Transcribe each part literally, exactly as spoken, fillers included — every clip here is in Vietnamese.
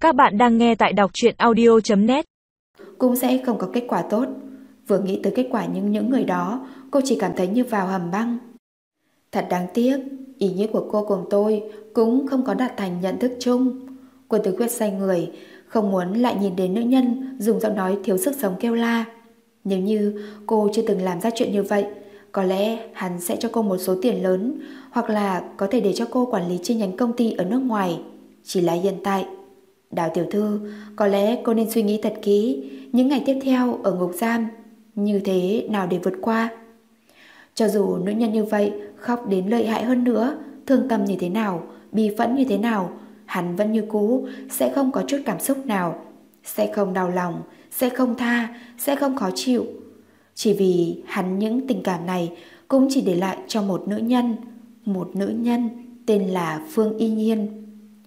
Các bạn đang nghe tại đọc truyện audio chấm net. Cũng sẽ không có kết quả tốt. Vừa nghĩ tới kết quả nhưng những người đó, cô chỉ cảm thấy như vào hầm băng. Thật đáng tiếc, ý nghĩa của cô cùng tôi cũng không có đạt thành nhận thức chung. Quân Tử Khuyết xoay người, không muốn lại nhìn đến nữ nhân dùng giọng nói thiếu sức sống kêu la. Nếu như cô chưa từng làm ra chuyện như vậy, có lẽ hắn sẽ cho cô một số tiền lớn, hoặc là có thể để cho cô quản lý chi nhánh công ty ở nước ngoài. Chỉ là hiện tại, Đào tiểu thư, có lẽ cô nên suy nghĩ thật kỹ những ngày tiếp theo ở ngục giam như thế nào để vượt qua. Cho dù nữ nhân như vậy khóc đến lợi hại hơn nữa, thương tâm như thế nào, bi phẫn như thế nào, hắn vẫn như cũ, sẽ không có chút cảm xúc nào, sẽ không đau lòng, sẽ không tha, sẽ không khó chịu. Chỉ vì hắn những tình cảm này cũng chỉ để lại cho một nữ nhân, một nữ nhân tên là Phương Y Nhiên.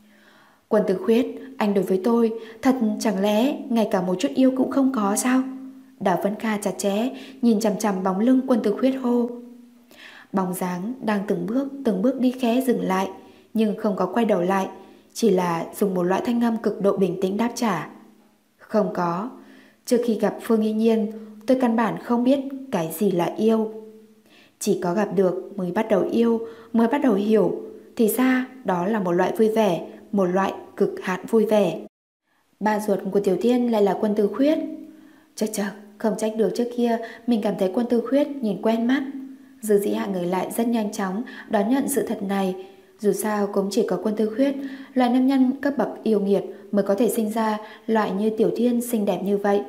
Quân Tử Khuyết, anh đối với tôi thật chẳng lẽ ngay cả một chút yêu cũng không có sao? Đào Vân Kha chặt chẽ nhìn chằm chằm bóng lưng Quân Tử Khuyết hô. Bóng dáng đang từng bước từng bước đi khẽ dừng lại, nhưng không có quay đầu lại, chỉ là dùng một loại thanh âm cực độ bình tĩnh đáp trả. Không có, trước khi gặp Phương Y Nhiên, tôi căn bản không biết cái gì là yêu. Chỉ có gặp được mới bắt đầu yêu, mới bắt đầu hiểu, thì ra đó là một loại vui vẻ, một loại cực hạn vui vẻ. Ba ruột của Tiểu Thiên lại là Quân Tử Khuyết. Chắc chắc, không trách được trước kia mình cảm thấy Quân Tử Khuyết nhìn quen mắt. Dư Dĩ Hạ người lại rất nhanh chóng đón nhận sự thật này. Dù sao cũng chỉ có Quân Tử Khuyết, loại nam nhân cấp bậc yêu nghiệt, mới có thể sinh ra loại như Tiểu Thiên xinh đẹp như vậy.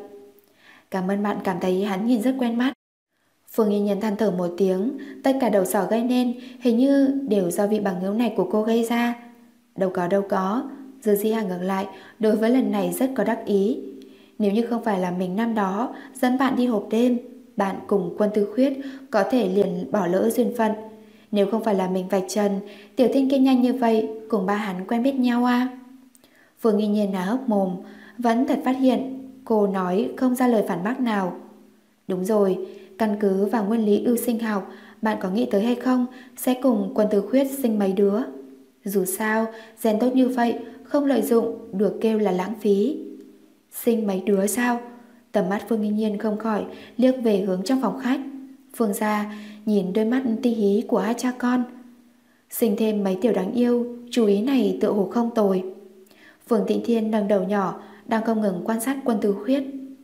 Cảm ơn bạn cảm thấy hắn nhìn rất quen mắt. Phương Y Nhiên than thở một tiếng, tất cả đầu sỏ gây nên hình như đều do vị bằng hữu này của cô gây ra. Đâu có đâu có, Dư Dĩ Hạ ngược lại đối với lần này rất có đắc ý. Nếu như không phải là mình năm đó dẫn bạn đi hộp đêm, bạn cùng Quân Tử Khuyết có thể liền bỏ lỡ duyên phận. Nếu không phải là mình vạch trần, Tiểu Thiên kia nhanh như vậy cùng ba hắn quen biết nhau à? Phương Y Nhiên há hốc mồm, vẫn thật phát hiện cô nói không ra lời phản bác nào. Đúng rồi, căn cứ vào nguyên lý ưu sinh học, bạn có nghĩ tới hay không sẽ cùng Quân Tử Khuyết sinh mấy đứa? Dù sao, gen tốt như vậy không lợi dụng được kêu là lãng phí. Sinh mấy đứa sao? Tầm mắt Phương Y Nhiên không khỏi liếc về hướng trong phòng khách. Phương gia nhìn đôi mắt ti hí của hai cha con. Sinh thêm mấy tiểu đáng yêu, chú ý này tựa hồ không tồi. Phương Tịnh Thiên nâng đầu nhỏ đang không ngừng quan sát Quân Tử Khuyết.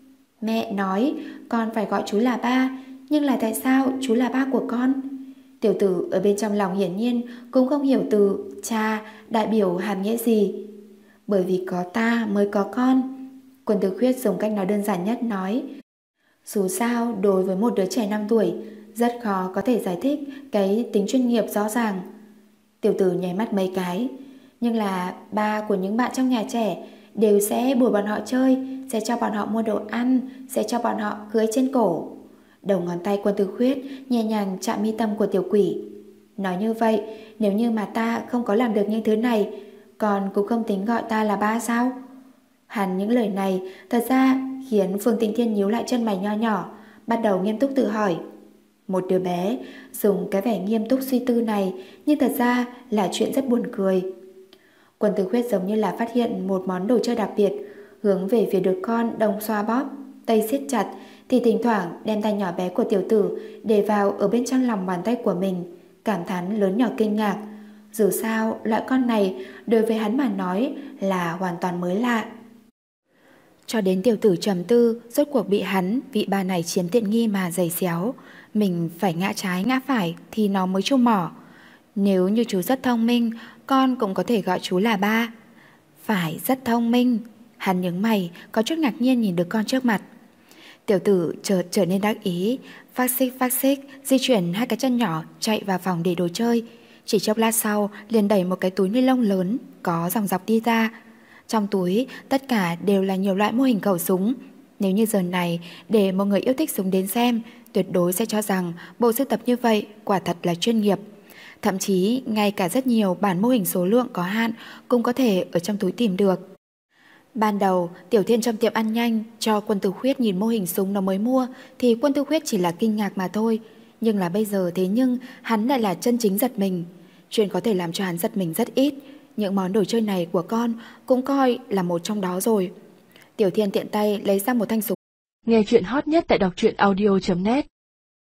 Mẹ nói con phải gọi chú là ba, nhưng là tại sao chú là ba của con? Tiểu tử ở bên trong lòng hiển nhiên cũng không hiểu từ cha đại biểu hàm nghĩa gì. Bởi vì có ta mới có con. Quân Tử Khuyết dùng cách nói đơn giản nhất nói. Dù sao đối với một đứa trẻ năm tuổi rất khó có thể giải thích cái tính chuyên nghiệp rõ ràng. Tiểu tử nháy mắt mấy cái. Nhưng là ba của những bạn trong nhà trẻ đều sẽ bồi bọn họ chơi, sẽ cho bọn họ mua đồ ăn, sẽ cho bọn họ cưới trên cổ. Đầu ngón tay Quân Tử Khuyết nhẹ nhàng chạm mi tâm của tiểu quỷ. Nói như vậy, nếu như mà ta không có làm được những thứ này, còn cũng không tính gọi ta là ba sao? Hẳn những lời này thật ra khiến Phương Tịnh Thiên nhíu lại chân mày nho nhỏ, bắt đầu nghiêm túc tự hỏi. Một đứa bé dùng cái vẻ nghiêm túc suy tư này, nhưng thật ra là chuyện rất buồn cười. Quân Tử Khuyết giống như là phát hiện một món đồ chơi đặc biệt, hướng về phía đứa con đông xoa bóp, tay siết chặt, thì thỉnh thoảng đem tay nhỏ bé của tiểu tử để vào ở bên trong lòng bàn tay của mình, cảm thán lớn nhỏ kinh ngạc. Dù sao loại con này đối với hắn mà nói là hoàn toàn mới lạ. Cho đến tiểu tử trầm tư, rốt cuộc bị hắn vị ba này chiếm tiện nghi mà giày xéo. Mình phải ngã trái ngã phải thì nó mới chu mỏ. Nếu như chú rất thông minh, con cũng có thể gọi chú là ba. Phải rất thông minh. Hắn nhướng mày, có chút ngạc nhiên nhìn đứa con trước mặt. Tiểu tử chợt trở nên đắc ý, phát xích phát xích di chuyển hai cái chân nhỏ chạy vào phòng để đồ chơi. Chỉ chốc lát sau liền đẩy một cái túi ni lông lớn có dòng dọc đi ra. Trong túi tất cả đều là nhiều loại mô hình khẩu súng. Nếu như giờ này để một người yêu thích súng đến xem, tuyệt đối sẽ cho rằng bộ sưu tập như vậy quả thật là chuyên nghiệp. Thậm chí ngay cả rất nhiều bản mô hình số lượng có hạn cũng có thể ở trong túi tìm được. Ban đầu Tiểu Thiên trong tiệm ăn nhanh cho Quân Tử Khuyết nhìn mô hình súng nó mới mua, thì Quân Tử Khuyết chỉ là kinh ngạc mà thôi. Nhưng là bây giờ thế nhưng hắn lại là chân chính giật mình. Chuyện có thể làm cho hắn giật mình rất ít, những món đồ chơi này của con cũng coi là một trong đó rồi. Tiểu Thiên tiện tay lấy ra một thanh súng. Nghe chuyện hot nhất tại đọc truyện audio chấm net.